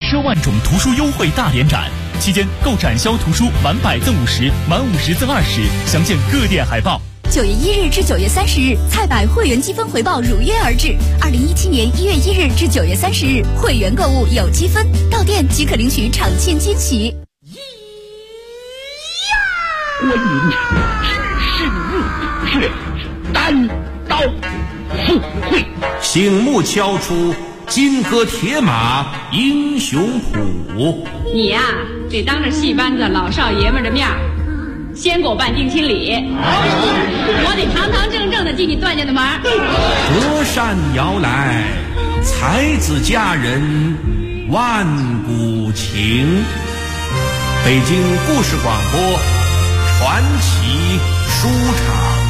10万种图书优惠大联展，期间购展销图书满100赠50，满50赠20，详见各店海报。 9月1日至9月30日，菜百会员积分回报如约而至。2017年1月1日至9月30日，会员购物有积分，到店即可领取场券惊喜。 观音只是入穴，单刀赴会， 醒目敲出金戈铁马英雄谱。 你呀，得当着戏班子老少爷们的面先给我办定亲礼，我得堂堂正正的进你段家的门。 隔山遥来，才子佳人万古情。北京故事广播传奇书场。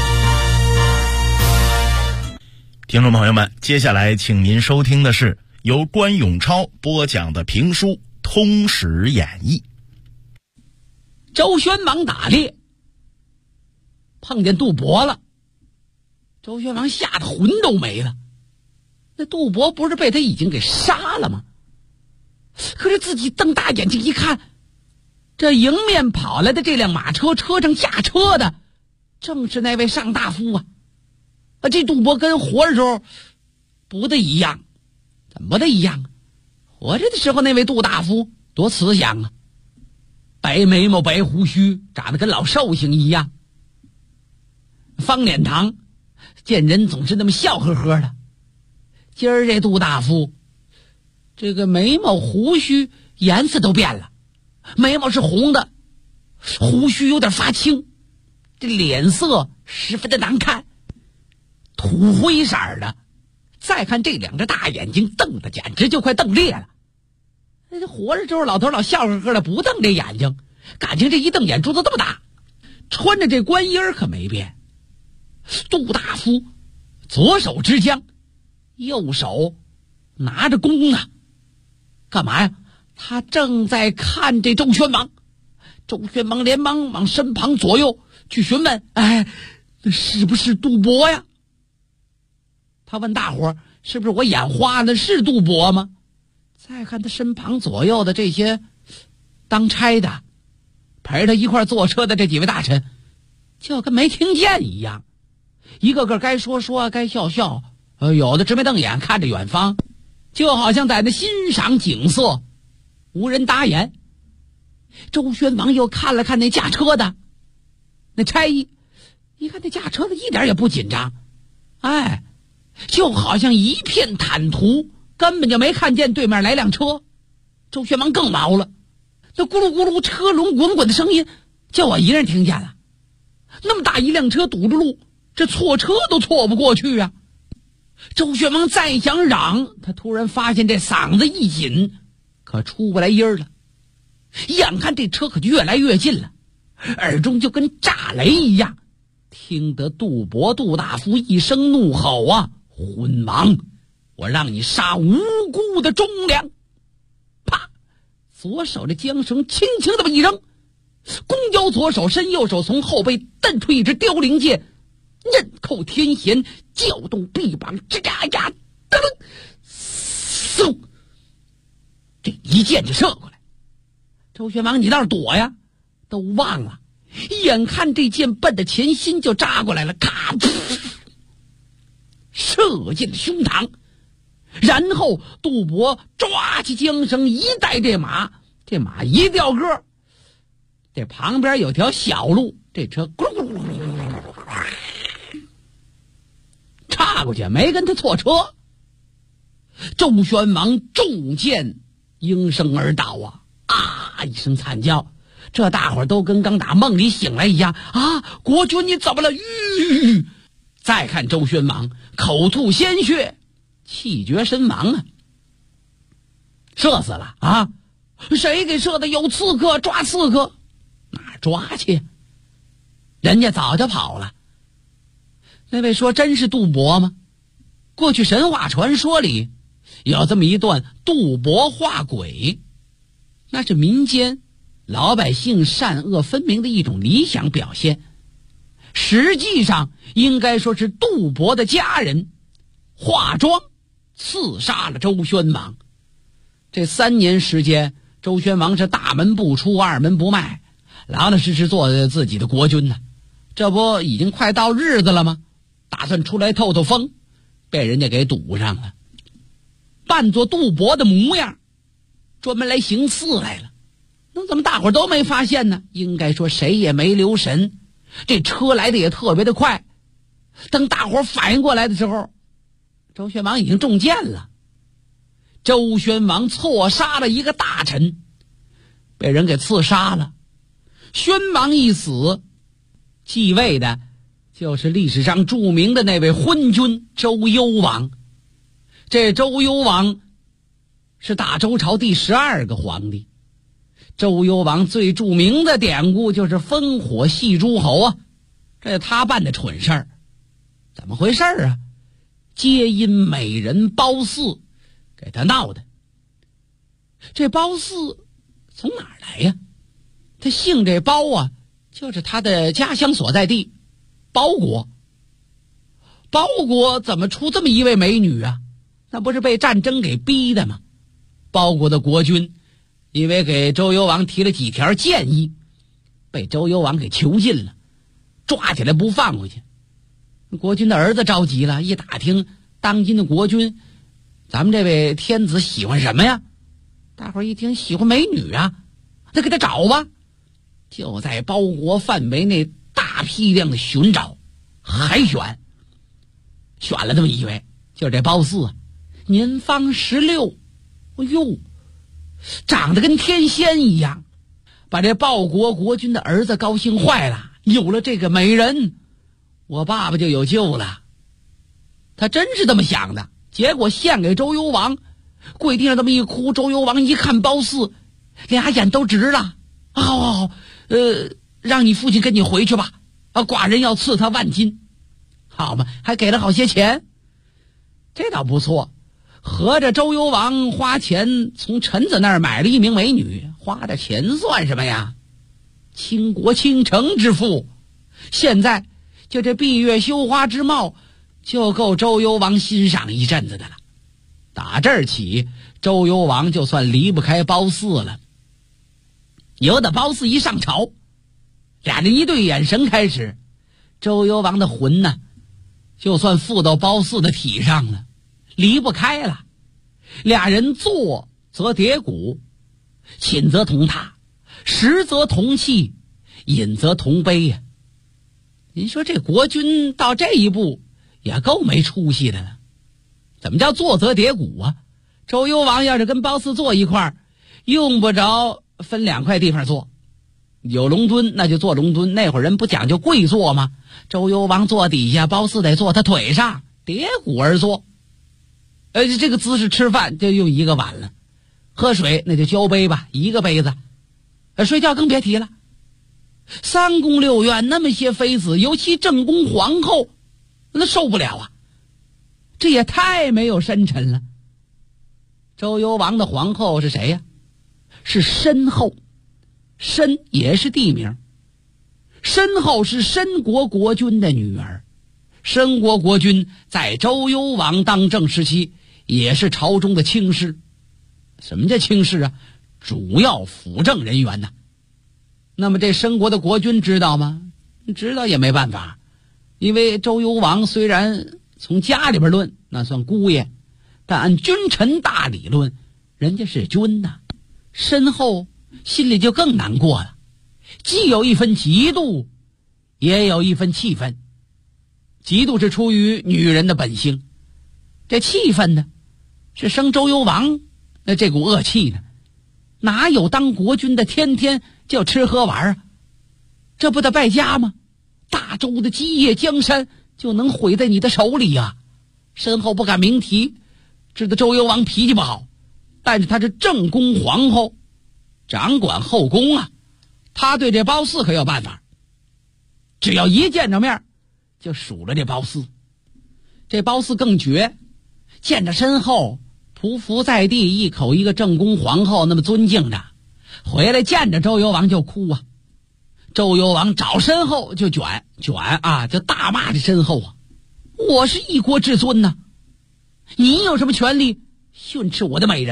听众朋友们，接下来请您收听的是由关永超播讲的评书《通史演义》。 周宣王打猎碰见杜伯了，周宣王吓得魂都没了。那杜伯不是被他已经给杀了吗？可是自己瞪大眼睛一看，这迎面跑来的这辆马车，车上驾车的正是那位上大夫啊！这杜伯跟活着时候不的一样。怎么不的一样？活着的时候那位杜大夫多慈祥啊，白眉毛白胡须，长得跟老寿星一样，方脸膛，见人总是那么笑呵呵的。今儿这杜大夫这个眉毛胡须颜色都变了，眉毛是红的，胡须有点发青，这脸色十分的难看，土灰色的。再看这两只大眼睛瞪的简直就快瞪裂了。这活着之后老头老笑呵呵的，不瞪这眼睛，感情这一瞪眼珠子这么大。穿着这官衣可没变。杜大夫左手持枪，右手拿着弓啊，干嘛呀？他正在看这周宣王。周宣王连忙往身旁左右去询问，那是不是杜伯呀？他问大伙，是不是我眼花了，是杜伯吗？再看他身旁左右的这些当差的，陪着他一块坐车的这几位大臣，就跟没听见一样，一个个该说说，该笑笑，有的直眉瞪眼看着远方，就好像在那欣赏景色，无人答言。周宣王又看了看那驾车的那差役，一看那驾车的一点也不紧张，就好像一片坦途，根本就没看见对面来辆车。周宣王更毛了，那咕噜咕噜车轮滚滚的声音就我一人听见了。那么大一辆车堵着路，这错车都错不过去啊。周宣王再想嚷，他突然发现这嗓子一紧，可出不来音了。眼看这车可就越来越近了，耳中就跟炸雷一样，听得杜伯杜大夫一声怒吼啊，昏王，我让你杀无辜的忠良！啪，左手的缰绳轻轻的一扔，弓腰左手伸右手从后背蹬出一支凋零箭，刃扣天弦，搅动臂膀，吱呀呀，噔嗖，这一箭就射过来。周宣王你倒是躲呀，都忘了，眼看这箭奔着前心就扎过来了，咔，射进了胸膛。然后杜伯抓起缰绳一带这马一掉个，这旁边有条小路，这车咕噜咕噜咕噜插过去，没跟他错车。周宣王中箭应声而倒啊一声惨叫，这大伙都跟刚打梦里醒来一样啊！国君你怎么了？再看周宣王口吐鲜血，气绝身亡啊！射死了啊！谁给射的？有刺客，抓刺客！哪抓去？人家早就跑了。那位说真是杜伯吗？过去神话传说里有这么一段杜伯画鬼，那是民间老百姓善恶分明的一种理想表现。实际上应该说是杜伯的家人化妆刺杀了周宣王。 这3年时间，周宣王是大门不出，二门不迈，老老实实做自己的国君呢。这不已经快到日子了吗？打算出来透透风，被人家给堵上了，扮作杜伯的模样，专门来行刺来了。那怎么大伙都没发现呢？应该说谁也没留神，这车来的也特别的快。等大伙反应过来的时候，周宣王已经中箭了。周宣王错杀了一个大臣，被人给刺杀了。宣王一死，继位的就是历史上著名的那位昏君周幽王。这周幽王是大周朝第12个皇帝。周幽王最著名的典故就是烽火戏诸侯啊，这是他办的蠢事儿。怎么回事啊？皆因美人褒姒给他闹的。这褒姒从哪儿来呀？他姓这褒啊，就是他的家乡所在地褒国。褒国怎么出这么一位美女啊？那不是被战争给逼的吗？褒国的国君因为给周幽王提了几条建议，被周幽王给囚禁了，抓起来不放回去。国君的儿子着急了，一打听当今的国君，咱们这位天子喜欢什么呀？大伙一听喜欢美女啊，那给他找吧。就在褒国范围内大批量的寻找海选了这么一位，就是这褒姒啊，年方16，哎呦，长得跟天仙一样，把这褒国国君的儿子高兴坏了。有了这个美人，我爸爸就有救了。他真是这么想的。结果献给周幽王，跪地上这么一哭，周幽王一看褒姒，俩眼都直了。好，让你父亲跟你回去吧，寡人要赐他万金。好嘛，还给了好些钱。这倒不错，合着周幽王花钱从臣子那儿买了一名美女，花的钱算什么呀？倾国倾城之富，现在就这闭月羞花之貌就够周幽王欣赏一阵子的了。打这儿起，周幽王就算离不开褒姒了。由得褒姒一上朝，俩人一对眼神开始，周幽王的魂呢，就算附到褒姒的体上了，离不开了。俩人坐则叠骨，寝则同榻，食则同气，饮则同杯呀。您说这国君到这一步也够没出息的了。怎么叫坐则叠骨啊？周幽王要是跟褒姒坐一块儿，用不着分2块地方坐，有龙墩那就坐龙墩。那会儿人不讲究跪坐吗？周幽王坐底下，褒姒得坐他腿上，叠骨而坐。这个姿势吃饭就用一个碗了，喝水那就交杯吧，一个杯子。睡觉更别提了。3宫6院那么些妃子，尤其正宫皇后，那受不了啊，这也太没有深沉了。周幽王的皇后是谁呀？是申后。申也是地名，申后是申国国君的女儿。申国国君在周幽王当政时期也是朝中的卿士。什么叫卿士啊？主要辅政人员呐。那么这申国的国君知道吗？知道也没办法，因为周幽王虽然从家里边论那算姑爷，但按君臣大礼论，人家是君呐。申后心里就更难过了，既有一分嫉妒，也有一分气愤。嫉妒是出于女人的本性，这气愤呢，是生周幽王那这股恶气呢。哪有当国君的天天就吃喝玩啊？这不得败家吗？大周的基业江山就能毁在你的手里呀。申后不敢明提，知道周幽王脾气不好，但是他是正宫皇后，掌管后宫啊，他对这褒姒可有办法。只要一见着面就数了这褒姒。这褒姒更绝，见着申后匍匐在地，一口一个正宫皇后那么尊敬着，回来见着周幽王就哭啊。周幽王找申后就卷啊，就大骂这申后啊，我是一国之尊呐，你有什么权利训斥我的美人呢？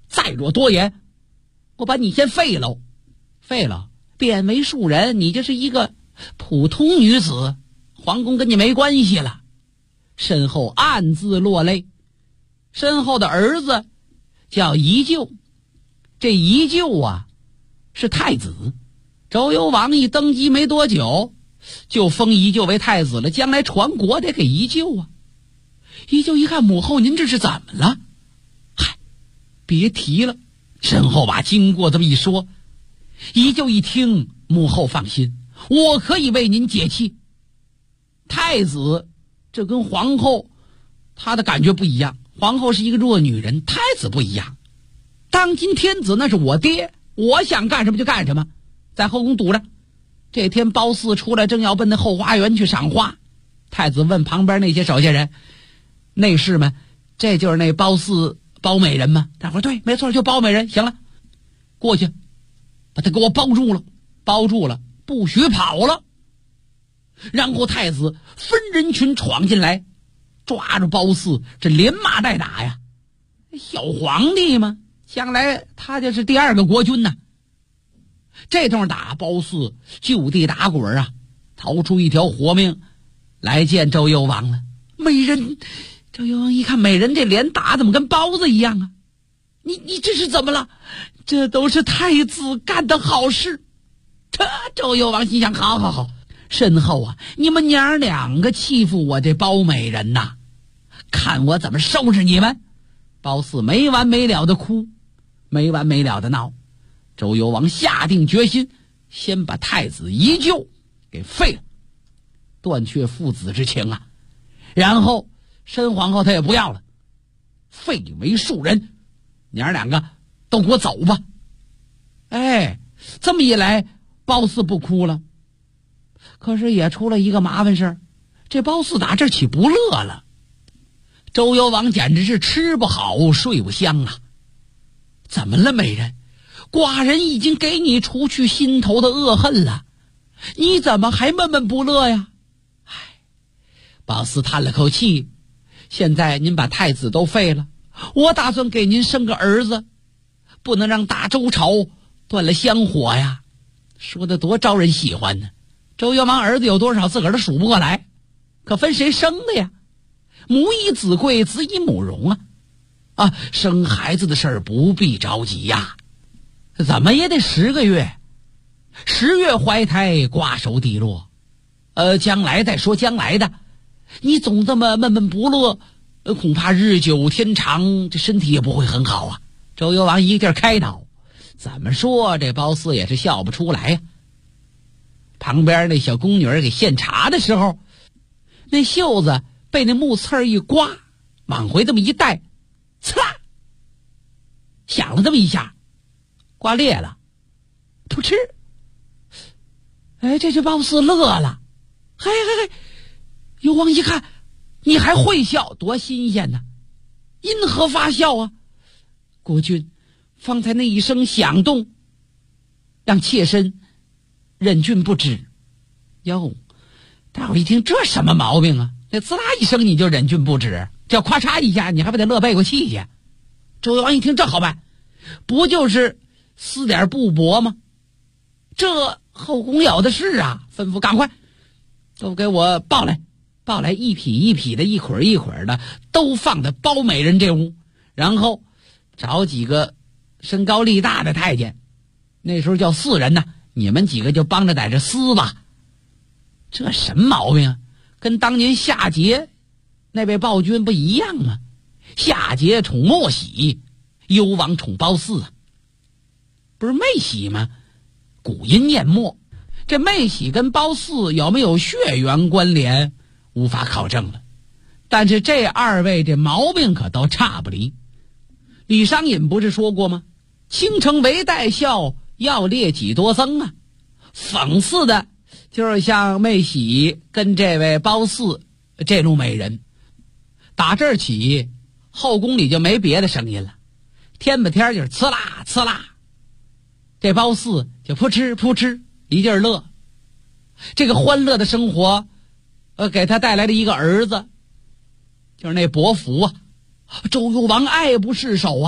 再若多言，我把你先废了，贬为庶人，你就是一个普通女子，皇宫跟你没关系了。身后暗自落泪。身后的儿子叫宜臼，这宜臼啊是太子，周幽王一登基没多久就封宜臼为太子了，将来传国得给宜臼啊。宜臼一看母后，您这是怎么了？嗨，别提了。身后把经过这么一说，宜臼一听，母后放心，我可以为您解气。太子这跟皇后她的感觉不一样，皇后是一个弱女人，太子不一样，当今天子那是我爹，我想干什么就干什么，在后宫堵着。这天褒姒出来，正要奔那后花园去赏花，太子问旁边那些手下人，内侍们，这就是那褒姒褒美人吗？大伙儿对，没错，就褒美人。行了，过去把他给我包住了，不许跑了。然后太子分人群闯进来，抓住褒姒，这连骂带打呀。小皇帝嘛，将来他就是第二个国君呐。这通打，褒姒就地打滚啊，逃出一条活命来见周幽王了。美人，周幽王一看美人这脸打怎么跟包子一样啊？你这是怎么了？这都是太子干的好事。这周幽王心想，好，身后啊，你们娘两个欺负我这褒美人呐，看我怎么收拾你们。褒姒没完没了的哭，没完没了的闹。周幽王下定决心，先把太子宜臼给废了，断绝父子之情啊。然后申皇后她也不要了，废为庶人，娘两个都给我走吧。哎，这么一来，褒姒不哭了。可是也出了一个麻烦事，这褒姒打这起不乐了。周幽王简直是吃不好睡不香啊。怎么了美人？寡人已经给你除去心头的恶恨了，你怎么还闷闷不乐呀？唉，褒姒叹了口气，现在您把太子都废了，我打算给您生个儿子，不能让大周朝断了香火呀。说的多招人喜欢呢。周幽王儿子有多少自个儿都数不过来，可分谁生的呀？母以子贵，子以母荣啊，生孩子的事儿不必着急呀，怎么也得10个月，10月怀胎，瓜熟蒂落。将来再说将来的，你总这么闷闷不乐，恐怕日久天长，这身体也不会很好啊。周幽王一个劲儿开导，怎么说这褒姒也是笑不出来呀。旁边那小宫女儿给献茶的时候，那袖子被那木刺一刮，往回这么一带，呲啦响了这么一下，刮裂了，噗嗤。哎，这只褒姒乐了，嘿，幽王一看你还会笑，多新鲜呢，因何发笑啊？国君方才那一声响动，让妾身忍俊不止。哟，大伙一听，这什么毛病啊？那滋啦一声你就忍俊不止，叫咔嚓一下你还不得乐背过气去？周幽王一听，这好办，不就是撕点布帛吗？这后宫有的是啊，吩咐赶快都给我抱来，一匹一匹的，一捆一捆的，都放在褒美人这屋，然后找几个身高力大的太监，那时候叫4人呢，你们几个就帮着在这撕吧。这什么毛病啊？跟当年夏桀那位暴君不一样吗？夏桀宠莫喜，幽王宠褒姒啊，不是妹喜吗？古音念墨，这妹喜跟褒姒有没有血缘关联无法考证了，但是这2位这毛病可都差不离。李商隐不是说过吗？倾城为代笑，要猎己多增啊。讽刺的就是像妹喜跟这位褒姒这路美人，打这儿起后宫里就没别的声音了，天吧天就是呲啦呲啦，这褒姒就扑哧扑哧一劲儿乐。这个欢乐的生活给他带来了一个儿子，就是那伯服啊。周幽王爱不释手啊，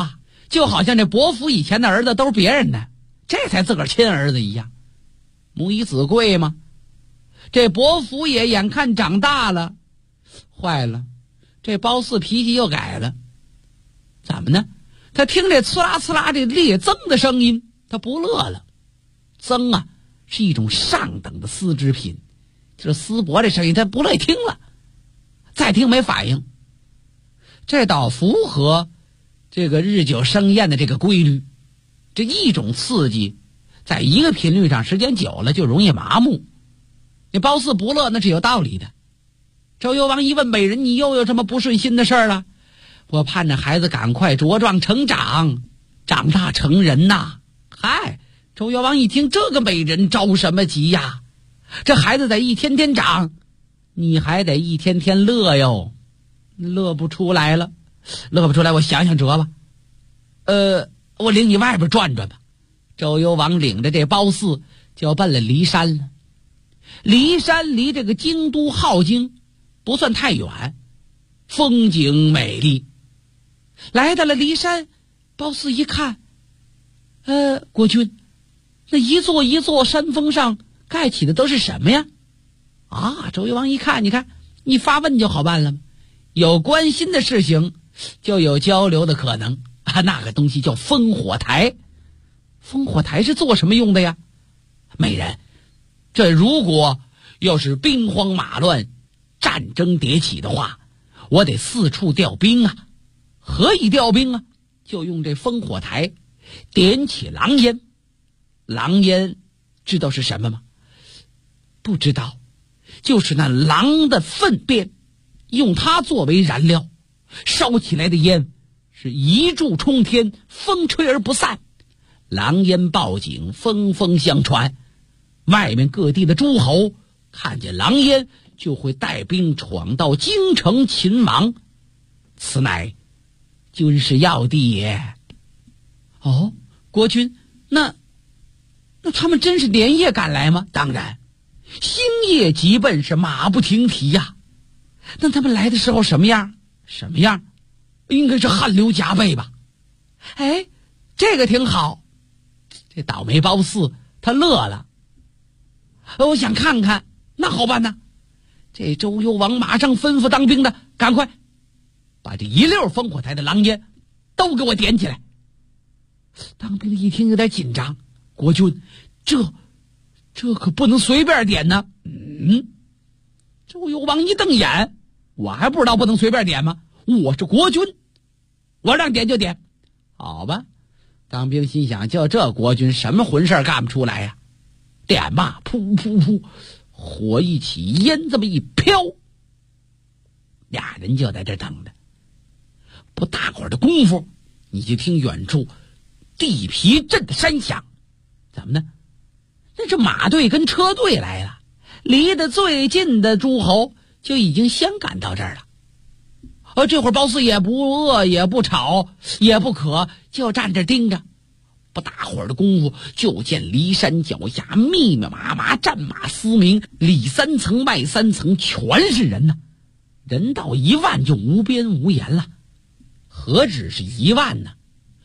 就好像这伯父以前的儿子都是别人的，这才自个儿亲儿子一样。母以子贵嘛。这伯父也眼看长大了，坏了，这包四脾气又改了。怎么呢？他听这呲啦呲啦这裂增的声音，他不乐了。增啊，是一种上等的丝织品，就是丝帛这声音他不乐意听了，再听没反应。这倒符合这个日久生厌的这个规律，这一种刺激在一个频率上时间久了就容易麻木。你包四不乐那是有道理的。周幽王一问美人，你又有什么不顺心的事儿了？我盼着孩子赶快茁壮成长，长大成人呐。嗨，周幽王一听，这个美人着什么急呀？这孩子得一天天长，你还得一天天乐哟。乐不出来了，乐不出来，我想想辙吧。我领你外边转转吧。周幽王领着这包四就奔了骊山了。骊山离这个京都镐京不算太远，风景美丽。来到了骊山，包四一看，国君，那一座一座山峰上盖起的都是什么呀？啊，周幽王一看，你看，你发问就好办了吗？有关心的事情就有交流的可能啊。那个东西叫烽火台。烽火台是做什么用的呀？美人，这如果要是兵荒马乱，战争迭起的话，我得四处调兵啊。何以调兵啊？就用这烽火台点起狼烟。狼烟知道是什么吗？不知道，就是那狼的粪便，用它作为燃料，烧起来的烟是一柱冲天，风吹而不散。狼烟报警，风风相传，外面各地的诸侯看见狼烟就会带兵闯到京城擒王，此乃军事要地也。哦，国君，那他们真是连夜赶来吗？当然，星夜急奔，是马不停蹄呀。那他们来的时候什么样？什么样？应该是汗流浃背吧。哎，这个挺好。这倒霉包四他乐了。我想看看，那好办呐。这周幽王马上吩咐当兵的，赶快把这一溜烽火台的狼烟都给我点起来。当兵的一听有点紧张，国君，这可不能随便点呢。周幽王一瞪眼，我还不知道不能随便点吗？我是国君，我让点就点。好吧，当兵心想，就这国君什么混事干不出来呀？点吧，噗噗噗，火一起，烟这么一飘，俩人就在这等着。不大会儿的功夫，你就听远处地皮震的山响。怎么呢？那是马队跟车队来了，离得最近的诸侯就已经先赶到这儿了。这会儿包四也不饿也不吵也不渴，就站着盯着。不大会儿的功夫，就见骊山脚下密密麻麻战马嘶鸣，里三层外三层全是人呐，人到1万就无边无沿了。何止是1万呢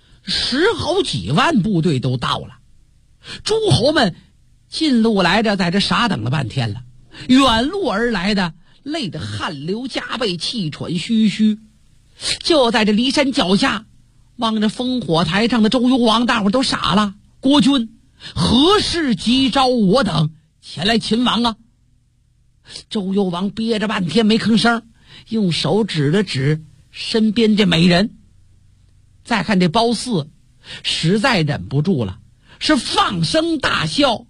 ，10好几万部队都到了。诸侯们近路来的在这傻等了半天了，远路而来的累得汗流浃背，气喘吁吁。就在这骊山脚下望着烽火台上的周幽王，大伙都傻了。国君，何事急召我等前来擒王啊？周幽王憋着半天没吭声，用手指了指身边这美人。再看这包四实在忍不住了，是放声大笑。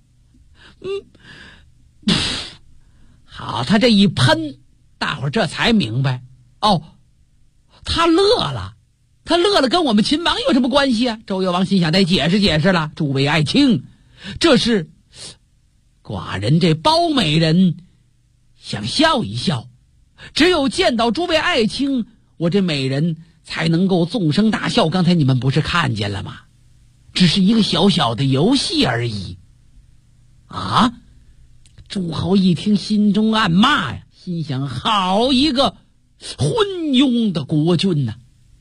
好，他这一喷，大伙这才明白，他乐了。他乐了跟我们秦王有什么关系啊？周幽王心想，得解释解释了。诸位爱卿，这是寡人这包美人想笑一笑，只有见到诸位爱卿，我这美人才能够纵声大笑。刚才你们不是看见了吗？只是一个小小的游戏而已。啊！诸侯一听，心中暗骂呀，心想，好一个昏庸的国君呐！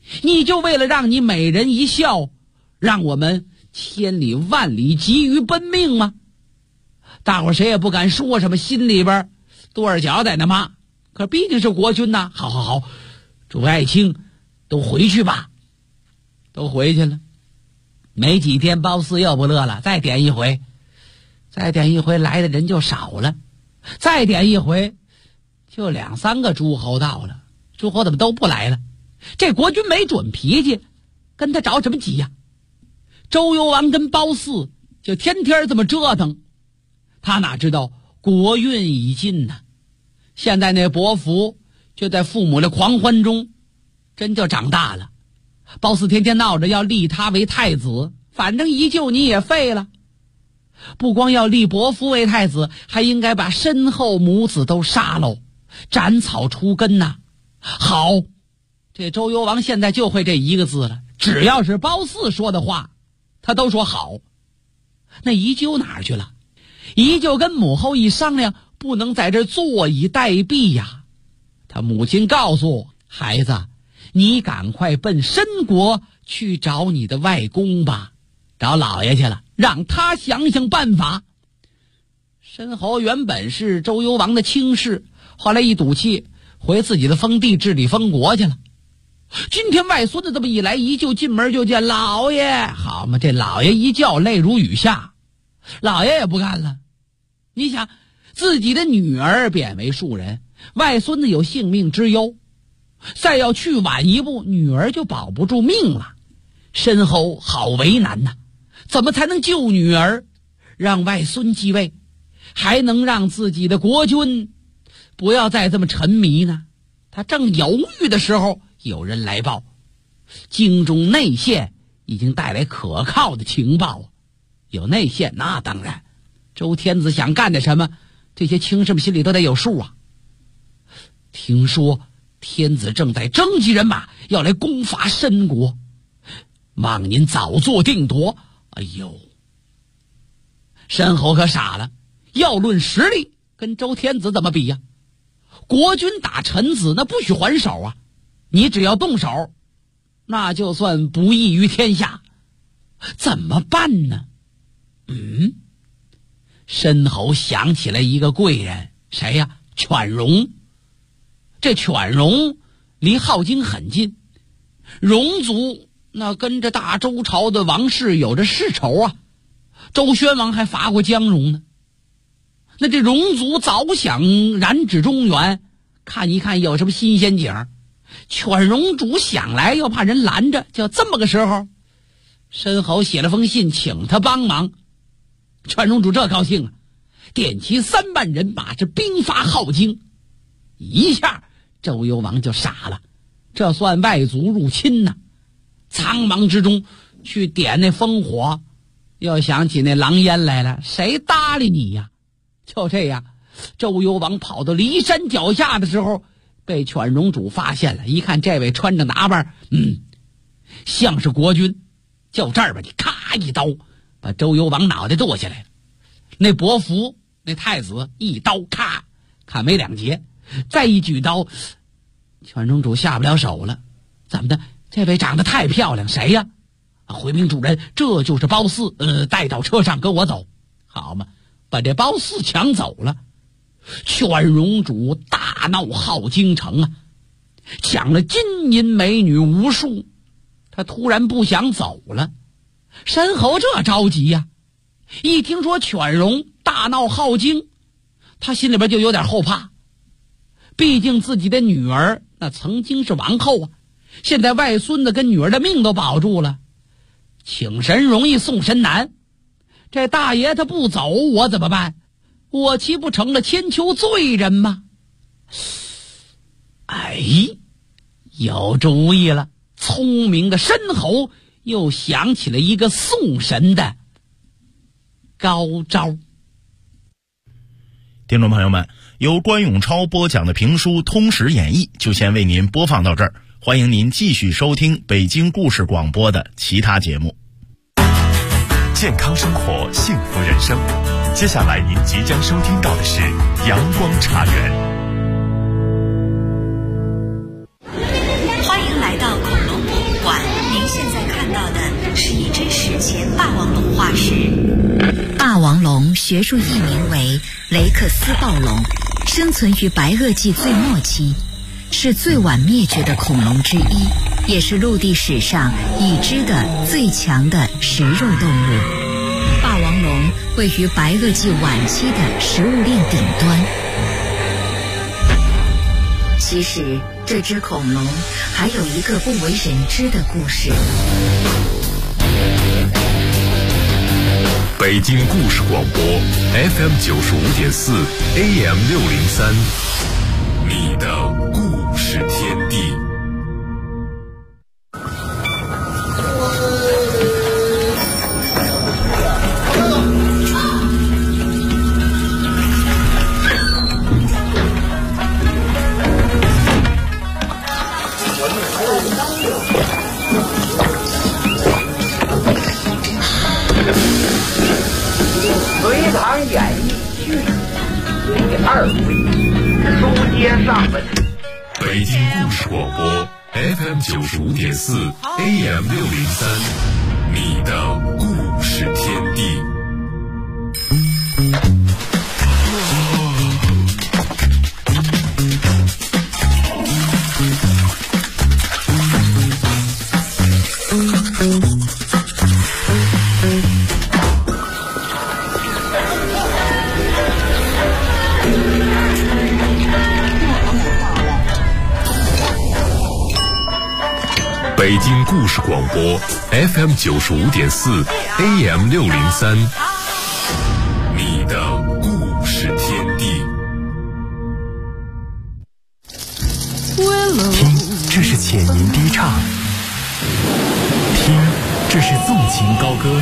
你就为了让你美人一笑，让我们千里万里急于奔命吗？大伙谁也不敢说什么，心里边跺着脚在那骂。可毕竟是国君呐，好，诸位爱卿都回去吧。都回去了。没几天，褒姒又不乐了，再点一回来的人就少了，再点一回就2、3个诸侯到了。诸侯怎么都不来了？这国君没准脾气，跟他着什么急呀？周幽王跟褒姒就天天这么折腾，他哪知道国运已尽呢？现在那伯服就在父母的狂欢中真就长大了。褒姒天天闹着要立他为太子，反正一救你也废了。不光要立伯服为太子，还应该把身后母子都杀喽，斩草除根呐。好，这周幽王现在就会这一个字了，只要是褒姒说的话他都说好。那宜臼哪儿去了？宜臼跟母后一商量，不能在这坐以待毙呀。他母亲告诉孩子，你赶快奔申国去找你的外公吧，找老爷去了，让他想想办法。申侯原本是周幽王的卿士，后来一赌气回自己的封地治理封国去了。今天外孙子这么一来，宜臼进门就见老爷，好嘛，这老爷一叫泪如雨下，老爷也不干了。你想自己的女儿贬为庶人，外孙子有性命之忧，再要去晚一步，女儿就保不住命了。申侯好为难呐，怎么才能救女儿，让外孙继位，还能让自己的国君不要再这么沉迷呢？他正犹豫的时候，有人来报，京中内线已经带来可靠的情报。有内线，那当然周天子想干点什么，这些卿士们心里都得有数啊。听说天子正在征集人马，要来攻伐申国，望您早做定夺。哎呦，申侯可傻了，要论实力跟周天子怎么比呀？国君打臣子那不许还手啊，你只要动手，那就算不义于天下。怎么办呢？申侯想起来一个贵人，谁呀？犬戎。这犬戎离镐京很近，戎族那跟着大周朝的王室有着世仇啊，周宣王还伐过江戎呢。那这戎族早想染指中原，看一看有什么新鲜景，犬戎主想来又怕人拦着，就这么个时候，申侯写了封信请他帮忙。犬戎主这高兴啊，点齐3万人马，这兵发镐京。一下周幽王就傻了，这算外族入侵呢。苍茫之中去点那烽火，又想起那狼烟来了，谁搭理你呀？就这样，周幽王跑到骊山脚下的时候，被犬戎主发现了。一看这位穿着打扮，像是国君，就这儿吧，你咔一刀把周幽王脑袋剁下来了。那伯服那太子一刀咔砍没2截，再一举刀，犬戎主下不了手了。怎么的？这位长得太漂亮，谁呀？回禀主人，这就是褒姒，带到车上跟我走。好嘛，把这褒姒抢走了。犬戎主大闹镐京城啊，抢了金银美女无数，他突然不想走了。申侯这着急呀，一听说犬戎大闹镐京，他心里边就有点后怕。毕竟自己的女儿那曾经是王后啊，现在外孙子跟女儿的命都保住了，请神容易送神难。这大爷他不走，我怎么办？我岂不成了千秋罪人吗？有主意了。聪明的申侯又想起了一个送神的高招。 听众朋友们，由关永超播讲的评书《通史演义》就先为您播放到这儿，欢迎您继续收听北京故事广播的其他节目。 健康生活，幸福人生。接下来您即将收听到的是阳光茶园。 欢迎来到恐龙博化石。霸王龙学术译名为雷克斯暴龙，生存于白垩纪最末期，是最晚灭绝的恐龙之一，也是陆地史上已知的最强的食肉动物。霸王龙位于白垩纪晚期的食物链顶端。其实这只恐龙还有一个不为人知的故事。 北京故事广播 FM 95.4 AM 603，你的故事天地。 隋唐演义续第2回，书接上文。 北京故事广播 FM 95.4 AM 603，你的故事天地。北京故事广播 FM 95.4 AM 603，你的故事天地。 听，这是浅吟低唱；听，这是纵情高歌；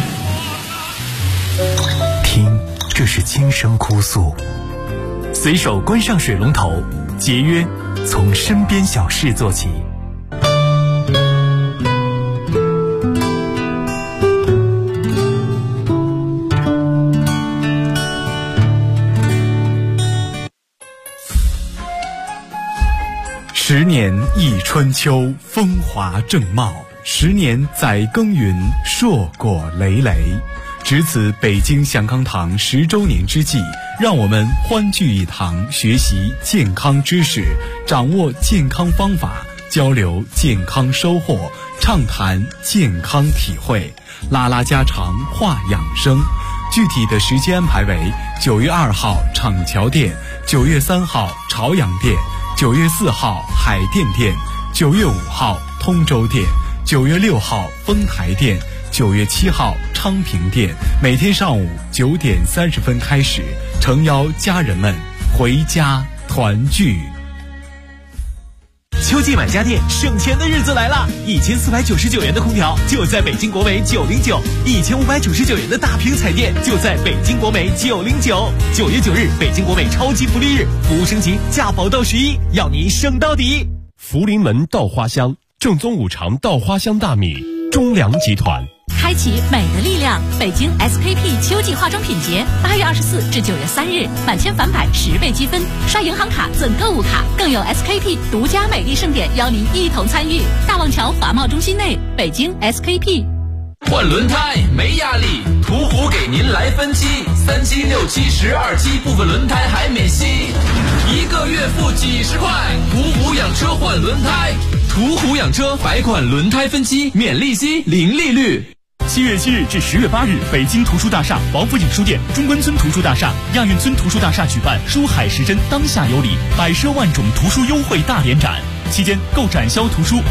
听，这是轻声哭诉。随手关上水龙头，节约，从身边小事做起。10年忆春秋，风华正茂；10年载耕耘，硕果累累。值此北京祥康堂10周年之际，让我们欢聚一堂，学习健康知识，掌握健康方法，交流健康收获，畅谈健康体会，拉拉家常，话养生。具体的时间安排为9月2号厂桥店，9月3号朝阳店，9月4号海淀店，9月5号通州店，9月6号丰台店，9月7号昌平店。每天上午9点30分开始，诚邀家人们回家团聚。 秋季买家电省钱的日子来了！1499元的空调就在北京国美909，1599元的大屏彩电就在北京国美909。9月9日，北京国美超级福利日，服务升级，价保到11，要你省到底。 福临门稻花香，正宗五常稻花香大米，中粮集团。 开启美的力量，北京 SKP 秋季化妆品节，8月24至9月3日，满千返百10倍积分，刷银行卡赠购物卡，更有 SKP 独家美丽盛典邀您一同参与。大望桥华贸中心内，北京 SKP。 换轮胎没压力，途虎给您来分期，3期、6期、12期，部分轮胎还免息，1个月付几十块。途虎养车换轮胎，途虎养车百款轮胎分期，免利息，零利率。 7月7日至10月8日，北京图书大厦、王府井书店、中关村图书大厦、亚运村图书大厦举办书海时针当下有礼，百奢万种图书优惠大联展，期间购展销图书